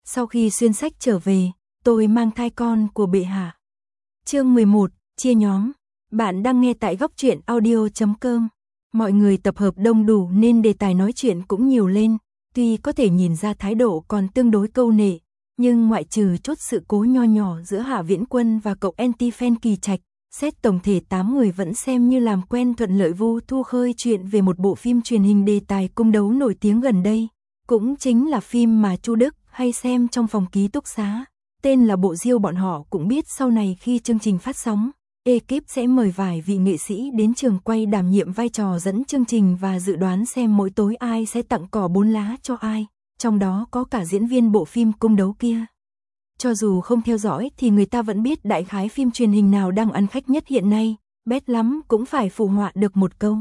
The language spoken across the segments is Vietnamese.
Sau khi xuyên sách trở về, tôi mang thai con của bệ hạ. Chương 11, chia nhóm. Bạn đang nghe tại góc truyện audio.com. Mọi người tập hợp đông đủ nên đề tài nói chuyện cũng nhiều lên, tuy có thể nhìn ra thái độ còn tương đối câu nệ, nhưng ngoại trừ chốt sự cố nho nhỏ giữa Hạ Viễn Quân và cậu anti-fan Kỳ Trạch, xét tổng thể 8 người vẫn xem như làm quen thuận lợi. Vu Thu khơi chuyện về một bộ phim truyền hình đề tài cung đấu nổi tiếng gần đây, cũng chính là phim mà Chu Đức hay xem trong phòng ký túc xá, tên là Bộ Diêu. Bọn họ cũng biết sau này khi chương trình phát sóng, ekip sẽ mời vài vị nghệ sĩ đến trường quay đảm nhiệm vai trò dẫn chương trình và dự đoán xem mỗi tối ai sẽ tặng cỏ 4 lá cho ai, trong đó có cả diễn viên bộ phim cung đấu kia. Cho dù không theo dõi thì người ta vẫn biết đại khái phim truyền hình nào đang ăn khách nhất hiện nay, bét lắm cũng phải phụ họa được một câu.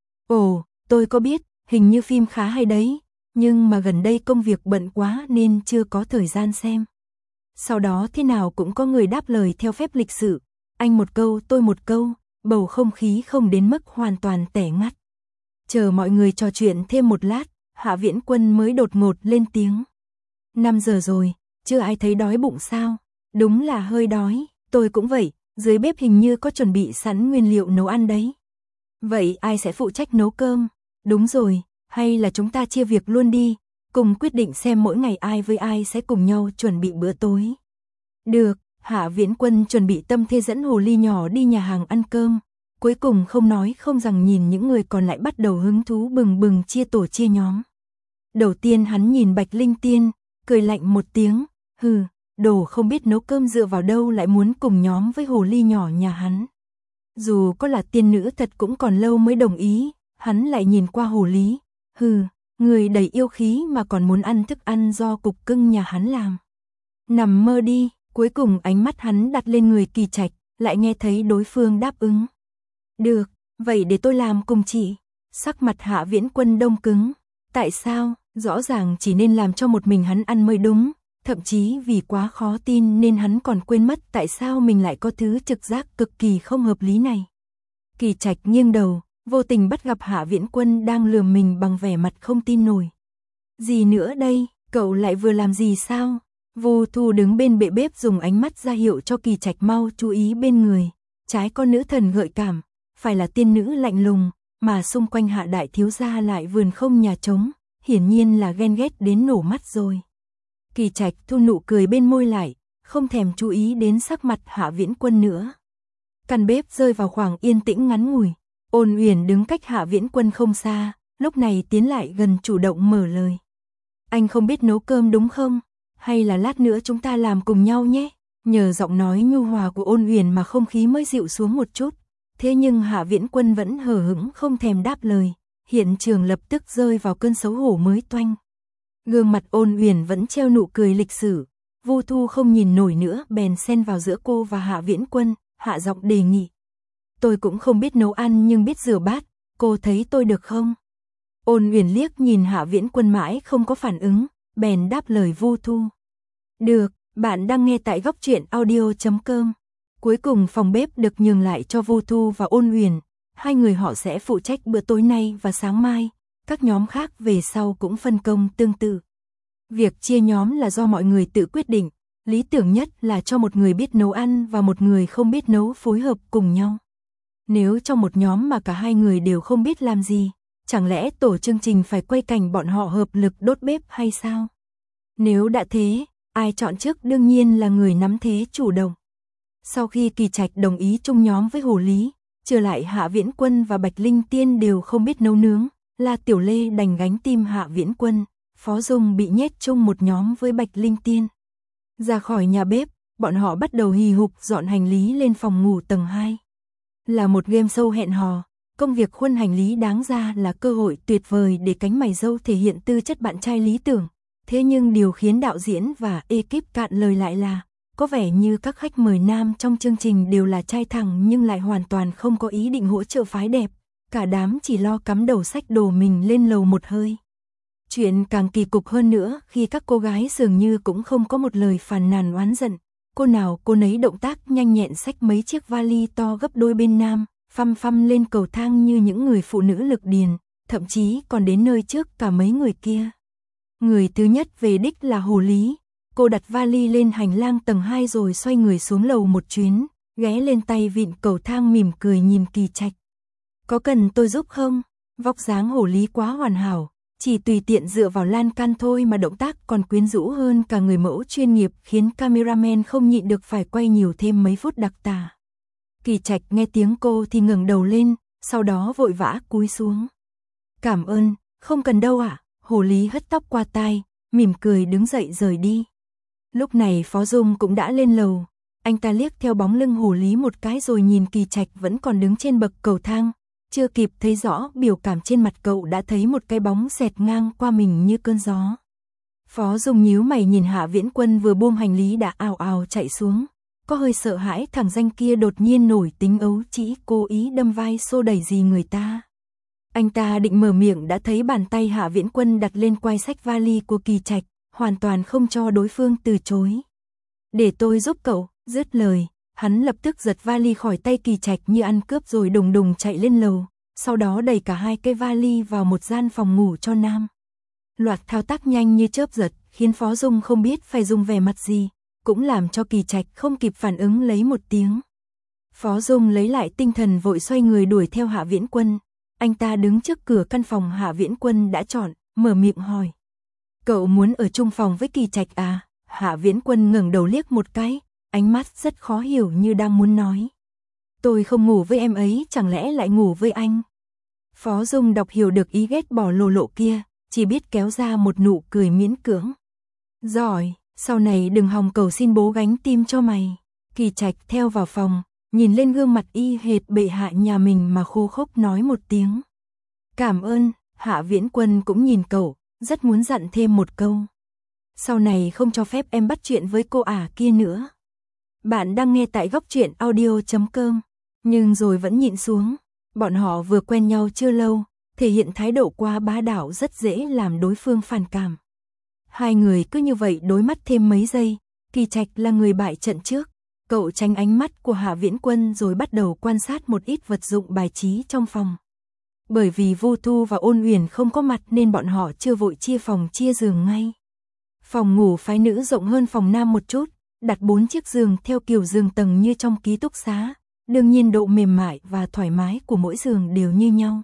Ồ, tôi có biết, hình như phim khá hay đấy, nhưng mà gần đây công việc bận quá nên chưa có thời gian xem. Sau đó thế nào cũng có người đáp lời theo phép lịch sự, anh một câu tôi một câu, bầu không khí không đến mức hoàn toàn tẻ ngắt. Chờ mọi người trò chuyện thêm một lát, Hạ Viễn Quân mới đột ngột lên tiếng. 5 giờ rồi, chưa ai thấy đói bụng sao? Đúng là hơi đói, tôi cũng vậy, dưới bếp hình như có chuẩn bị sẵn nguyên liệu nấu ăn đấy. Vậy ai sẽ phụ trách nấu cơm? Đúng rồi, hay là chúng ta chia việc luôn đi, cùng quyết định xem mỗi ngày ai với ai sẽ cùng nhau chuẩn bị bữa tối. Được, Hạ Viễn Quân chuẩn bị tâm thế dẫn hồ ly nhỏ đi nhà hàng ăn cơm, cuối cùng không nói không rằng nhìn những người còn lại bắt đầu hứng thú bừng bừng chia tổ chia nhóm. Đầu tiên hắn nhìn Bạch Linh Tiên, cười lạnh một tiếng, hừ, đồ không biết nấu cơm dựa vào đâu lại muốn cùng nhóm với hồ ly nhỏ nhà hắn. Dù có là tiên nữ thật cũng còn lâu mới đồng ý, hắn lại nhìn qua hồ lý, hừ, người đầy yêu khí mà còn muốn ăn thức ăn do cục cưng nhà hắn làm. Nằm mơ đi, cuối cùng ánh mắt hắn đặt lên người Kỳ Trạch, lại nghe thấy đối phương đáp ứng. Được, vậy để tôi làm cùng chị. Sắc mặt Hạ Viễn Quân đông cứng, tại sao, rõ ràng chỉ nên làm cho một mình hắn ăn mới đúng, thậm chí vì quá khó tin nên hắn còn quên mất tại sao mình lại có thứ trực giác cực kỳ không hợp lý này. Kỳ Trạch nghiêng đầu, vô tình bắt gặp Hạ Viễn Quân đang lườm mình bằng vẻ mặt không tin nổi. Gì nữa đây, cậu lại vừa làm gì sao? Vu Thu đứng bên bệ bếp dùng ánh mắt ra hiệu cho Kỳ Trạch mau chú ý bên người, trái con nữ thần gợi cảm, phải là tiên nữ lạnh lùng, mà xung quanh Hạ đại thiếu gia lại vườn không nhà trống, hiển nhiên là ghen ghét đến nổ mắt rồi. Kỳ Trạch thu nụ cười bên môi lại, không thèm chú ý đến sắc mặt Hạ Viễn Quân nữa. Căn bếp rơi vào khoảng yên tĩnh ngắn ngủi, Ôn Uyển đứng cách Hạ Viễn Quân không xa, lúc này tiến lại gần chủ động mở lời. Anh không biết nấu cơm đúng không? Hay là lát nữa chúng ta làm cùng nhau nhé? Nhờ giọng nói nhu hòa của Ôn Uyển mà không khí mới dịu xuống một chút. Thế nhưng Hạ Viễn Quân vẫn hờ hững không thèm đáp lời, hiện trường lập tức rơi vào cơn xấu hổ mới toanh. Gương mặt Ôn Uyển vẫn treo nụ cười lịch sử, Vu Thu không nhìn nổi nữa bèn xen vào giữa cô và Hạ Viễn Quân, hạ giọng đề nghị. Tôi cũng không biết nấu ăn nhưng biết rửa bát, cô thấy tôi được không? Ôn Uyển liếc nhìn Hạ Viễn Quân mãi không có phản ứng, bèn đáp lời Vu Thu. Được, bạn đang nghe tại góc truyện audio.com. Cuối cùng phòng bếp được nhường lại cho Vu Thu và Ôn Uyển, hai người họ sẽ phụ trách bữa tối nay và sáng mai, các nhóm khác về sau cũng phân công tương tự. Việc chia nhóm là do mọi người tự quyết định, lý tưởng nhất là cho một người biết nấu ăn và một người không biết nấu phối hợp cùng nhau. Nếu trong một nhóm mà cả hai người đều không biết làm gì, chẳng lẽ tổ chương trình phải quay cảnh bọn họ hợp lực đốt bếp hay sao? Nếu đã thế, ai chọn trước đương nhiên là người nắm thế chủ động. Sau khi Kỳ Trạch đồng ý chung nhóm với Hồ Lý, trở lại Hạ Viễn Quân và Bạch Linh Tiên đều không biết nấu nướng, La Tiểu Lê đành gánh tim Hạ Viễn Quân, Phó Dung bị nhét chung một nhóm với Bạch Linh Tiên. Ra khỏi nhà bếp, bọn họ bắt đầu hì hục dọn hành lý lên phòng ngủ tầng 2. Là một game show hẹn hò, công việc khuân hành lý đáng ra là cơ hội tuyệt vời để cánh mày râu thể hiện tư chất bạn trai lý tưởng. Thế nhưng điều khiến đạo diễn và ekip cạn lời lại là, có vẻ như các khách mời nam trong chương trình đều là trai thẳng nhưng lại hoàn toàn không có ý định hỗ trợ phái đẹp, cả đám chỉ lo cắm đầu xách đồ mình lên lầu một hơi. Chuyện càng kỳ cục hơn nữa khi các cô gái dường như cũng không có một lời phàn nàn oán giận, cô nào cô nấy động tác nhanh nhẹn xách mấy chiếc vali to gấp đôi bên nam, phăm phăm lên cầu thang như những người phụ nữ lực điền, thậm chí còn đến nơi trước cả mấy người kia. Người thứ nhất về đích là Hồ Lý, Cô đặt vali lên hành lang tầng 2 rồi xoay người xuống lầu một chuyến, ghé lên tay vịn cầu thang mỉm cười nhìn Kỳ Trạch. Có cần tôi giúp không? Vóc dáng Hồ Lý quá hoàn hảo, chỉ tùy tiện dựa vào lan can thôi mà động tác còn quyến rũ hơn cả người mẫu chuyên nghiệp, khiến cameraman không nhịn được phải quay nhiều thêm mấy phút đặc tả. Kỳ Trạch nghe tiếng cô thì ngẩng đầu lên, sau đó vội vã cúi xuống. Cảm ơn, không cần đâu ạ. Hồ Lý hất tóc qua tai, mỉm cười đứng dậy rời đi. Lúc này Phó Dung cũng đã lên lầu, anh ta liếc theo bóng lưng Hồ Lý một cái rồi nhìn Kỳ Trạch vẫn còn đứng trên bậc cầu thang, chưa kịp thấy rõ biểu cảm trên mặt cậu đã thấy một cái bóng xẹt ngang qua mình như cơn gió. Phó Dung nhíu mày nhìn Hạ Viễn Quân vừa buông hành lý đã ào ào chạy xuống, có hơi sợ hãi thằng danh kia đột nhiên nổi tính ấu trĩ cố ý đâm vai xô đẩy gì người ta. Anh ta định mở miệng đã thấy bàn tay Hạ Viễn Quân đặt lên quai xách vali của Kỳ Trạch, hoàn toàn không cho đối phương từ chối. Để tôi giúp cậu, dứt lời, hắn lập tức giật vali khỏi tay Kỳ Trạch như ăn cướp rồi đùng đùng chạy lên lầu, sau đó đẩy cả hai cái vali vào một gian phòng ngủ cho nam. Loạt thao tác nhanh như chớp giật, khiến Phó Dung không biết phải dùng vẻ mặt gì, cũng làm cho Kỳ Trạch không kịp phản ứng lấy một tiếng. Phó Dung lấy lại tinh thần vội xoay người đuổi theo Hạ Viễn Quân. Anh ta đứng trước cửa căn phòng Hạ Viễn Quân đã chọn, mở miệng hỏi. Cậu muốn ở chung phòng với Kỳ Trạch à? Hạ Viễn Quân ngẩng đầu liếc một cái, ánh mắt rất khó hiểu như đang muốn nói. Tôi không ngủ với em ấy, chẳng lẽ lại ngủ với anh? Phó Dung đọc hiểu được ý ghét bỏ lồ lộ kia, chỉ biết kéo ra một nụ cười miễn cưỡng. Giỏi, sau này đừng hòng cầu xin bố gánh tim cho mày. Kỳ Trạch theo vào phòng, nhìn lên gương mặt y hệt bệ hạ nhà mình mà khô khốc nói một tiếng. Cảm ơn. Hạ Viễn Quân cũng nhìn cậu, rất muốn dặn thêm một câu. Sau này không cho phép em bắt chuyện với cô ả kia nữa. Bạn đang nghe tại góc truyện audio.com, nhưng rồi vẫn nhịn xuống. Bọn họ vừa quen nhau chưa lâu, thể hiện thái độ quá bá đạo rất dễ làm đối phương phản cảm. Hai người cứ như vậy đối mắt thêm mấy giây, Kỳ Trạch là người bại trận trước. Cậu tránh ánh mắt của Hạ Viễn Quân rồi bắt đầu quan sát một ít vật dụng bài trí trong phòng. Bởi vì Vu Thu và Ôn Uyển không có mặt nên bọn họ chưa vội chia phòng chia giường ngay. Phòng ngủ phái nữ rộng hơn phòng nam một chút, đặt 4 chiếc giường theo kiểu giường tầng như trong ký túc xá. Đương nhiên độ mềm mại và thoải mái của mỗi giường đều như nhau.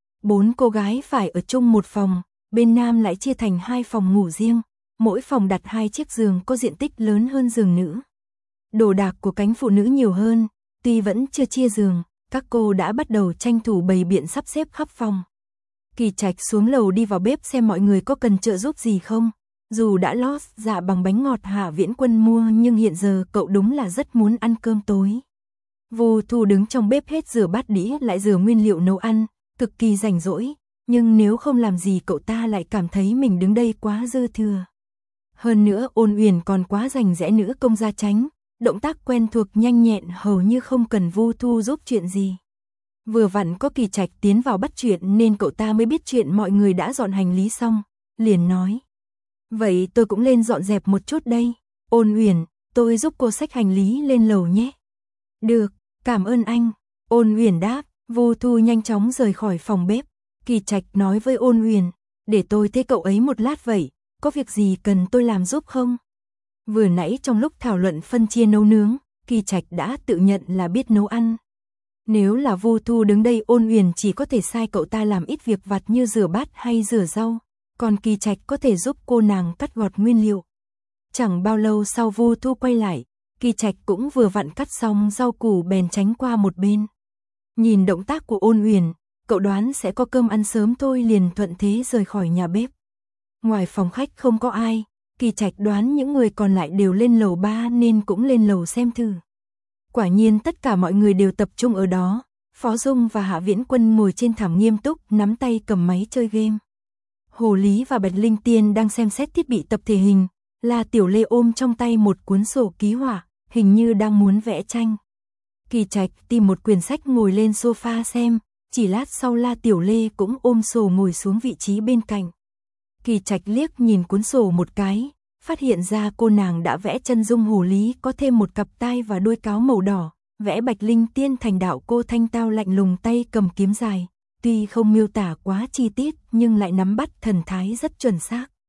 4 cô gái phải ở chung một phòng, bên nam lại chia thành 2 phòng ngủ riêng, mỗi phòng đặt 2 chiếc giường có diện tích lớn hơn giường nữ. Đồ đạc của cánh phụ nữ nhiều hơn, tuy vẫn chưa chia giường, các cô đã bắt đầu tranh thủ bày biện sắp xếp khắp phòng. Kỳ Trạch xuống lầu đi vào bếp xem mọi người có cần trợ giúp gì không. Dù đã lót dạ bằng bánh ngọt Hạ Viễn Quân mua nhưng hiện giờ cậu đúng là rất muốn ăn cơm tối. Vu Thu đứng trong bếp hết rửa bát đĩa lại rửa nguyên liệu nấu ăn, cực kỳ rảnh rỗi, nhưng nếu không làm gì cậu ta lại cảm thấy mình đứng đây quá dư thừa. Hơn nữa Ôn Uyển còn quá rành rẽ nữ công gia chánh, động tác quen thuộc nhanh nhẹn hầu như không cần Vu Thu giúp chuyện gì. Vừa vặn có Kỳ Trạch tiến vào bắt chuyện nên cậu ta mới biết chuyện mọi người đã dọn hành lý xong, liền nói. Vậy tôi cũng lên dọn dẹp một chút đây. Ôn Uyển, tôi giúp cô xách hành lý lên lầu nhé. Được, cảm ơn anh. Ôn Uyển đáp, Vu Thu nhanh chóng rời khỏi phòng bếp. Kỳ Trạch nói với Ôn Uyển, để tôi thấy cậu ấy một lát vậy, có việc gì cần tôi làm giúp không? Vừa nãy trong lúc thảo luận phân chia nấu nướng, Kỳ Trạch đã tự nhận là biết nấu ăn. Nếu là Vu Thu đứng đây Ôn Uyển chỉ có thể sai cậu ta làm ít việc vặt như rửa bát hay rửa rau, còn Kỳ Trạch có thể giúp cô nàng cắt gọt nguyên liệu. Chẳng bao lâu sau Vu Thu quay lại, Kỳ Trạch cũng vừa vặn cắt xong rau củ bèn tránh qua một bên. Nhìn động tác của Ôn Uyển, cậu đoán sẽ có cơm ăn sớm thôi liền thuận thế rời khỏi nhà bếp. Ngoài phòng khách không có ai, Kỳ Trạch đoán những người còn lại đều lên lầu 3 nên cũng lên lầu xem thử. Quả nhiên tất cả mọi người đều tập trung ở đó, Phó Dung và Hạ Viễn Quân ngồi trên thảm nghiêm túc nắm tay cầm máy chơi game. Hồ Lý và Bạch Linh Tiên đang xem xét thiết bị tập thể hình, La Tiểu Lê ôm trong tay một cuốn sổ ký họa, hình như đang muốn vẽ tranh. Kỳ Trạch tìm một quyển sách ngồi lên sofa xem, chỉ lát sau La Tiểu Lê cũng ôm sổ ngồi xuống vị trí bên cạnh. Kỳ Trạch liếc nhìn cuốn sổ một cái, phát hiện ra cô nàng đã vẽ chân dung Hồ Lý có thêm một cặp tai và đuôi cáo màu đỏ, vẽ Bạch Linh Tiên thành đạo cô thanh tao lạnh lùng tay cầm kiếm dài, tuy không miêu tả quá chi tiết nhưng lại nắm bắt thần thái rất chuẩn xác.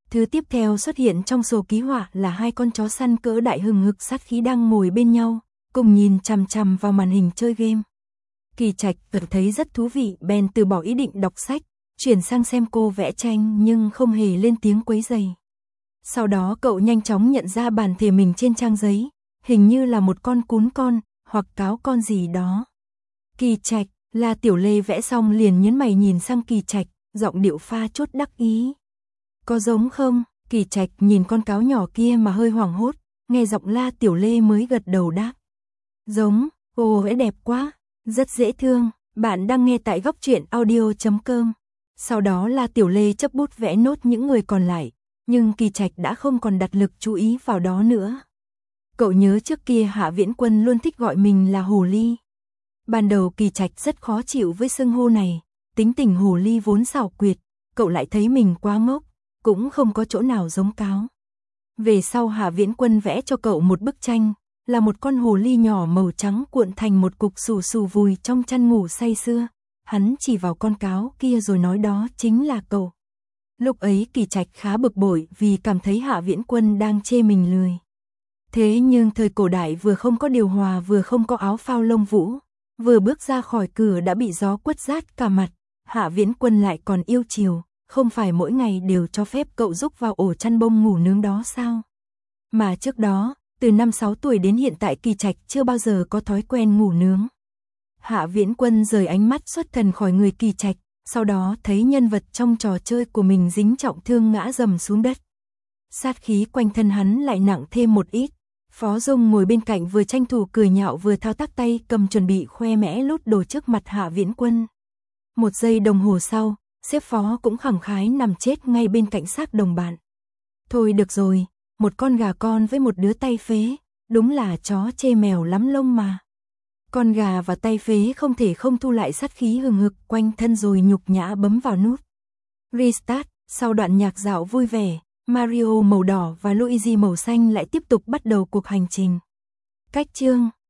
Thứ tiếp theo xuất hiện trong sổ ký họa là hai con chó săn cỡ đại hừng hực sát khí đang ngồi bên nhau, cùng nhìn chằm chằm vào màn hình chơi game. Kỳ Trạch thấy rất thú vị, bèn từ bỏ ý định đọc sách, chuyển sang xem cô vẽ tranh nhưng không hề lên tiếng quấy rầy. Sau đó cậu nhanh chóng nhận ra bản thể mình trên trang giấy, hình như là một con cún con, hoặc cáo con gì đó. Kỳ Trạch, La Tiểu Lê vẽ xong liền nhướng mày nhìn sang Kỳ Trạch, giọng điệu pha chút đắc ý. Có giống không? Kỳ Trạch nhìn con cáo nhỏ kia mà hơi hoảng hốt, nghe giọng La Tiểu Lê mới gật đầu đáp. Giống, ồ vẽ đẹp quá, rất dễ thương, bạn đang nghe tại góc truyện audio.com. Sau đó La Tiểu Lê chấp bút vẽ nốt những người còn lại, nhưng Kỳ Trạch đã không còn đặt lực chú ý vào đó nữa. Cậu nhớ trước kia Hạ Viễn Quân luôn thích gọi mình là Hồ Ly. Ban đầu Kỳ Trạch rất khó chịu với xưng hô này, tính tình Hồ Ly vốn xảo quyệt, cậu lại thấy mình quá ngốc, cũng không có chỗ nào giống cáo. Về sau Hạ Viễn Quân vẽ cho cậu một bức tranh, là một con hồ ly nhỏ màu trắng cuộn thành một cục xù xù vùi trong chăn ngủ say sưa. Hắn chỉ vào con cáo kia rồi nói đó chính là cậu. Lúc ấy Kỳ Trạch khá bực bội vì cảm thấy Hạ Viễn Quân đang chê mình lười. Thế nhưng thời cổ đại vừa không có điều hòa vừa không có áo phao lông vũ, vừa bước ra khỏi cửa đã bị gió quất rát cả mặt, Hạ Viễn Quân lại còn yêu chiều, không phải mỗi ngày đều cho phép cậu rúc vào ổ chăn bông ngủ nướng đó sao? Mà trước đó, từ năm 6 tuổi đến hiện tại Kỳ Trạch chưa bao giờ có thói quen ngủ nướng. Hạ Viễn Quân rời ánh mắt xuất thần khỏi người Kỳ Trạch, sau đó thấy nhân vật trong trò chơi của mình dính trọng thương ngã rầm xuống đất. Sát khí quanh thân hắn lại nặng thêm một ít. Phó Dung ngồi bên cạnh vừa tranh thủ cười nhạo vừa thao tác tay cầm chuẩn bị khoe mẽ lút đồ trước mặt Hạ Viễn Quân. Một giây đồng hồ sau, sếp Phó cũng khẳng khái nằm chết ngay bên cạnh xác đồng bạn. Thôi được rồi, một con gà con với một đứa tay phế, đúng là chó chê mèo lắm lông mà. Con gà và tay phế không thể không thu lại sát khí hừng hực quanh thân rồi nhục nhã bấm vào nút Restart. Sau đoạn nhạc dạo vui vẻ, Mario màu đỏ và Luigi màu xanh lại tiếp tục bắt đầu cuộc hành trình. Cách chương